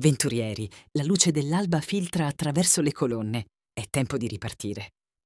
Avventurieri, la luce dell'alba filtra attraverso le colonne. È tempo di ripartire.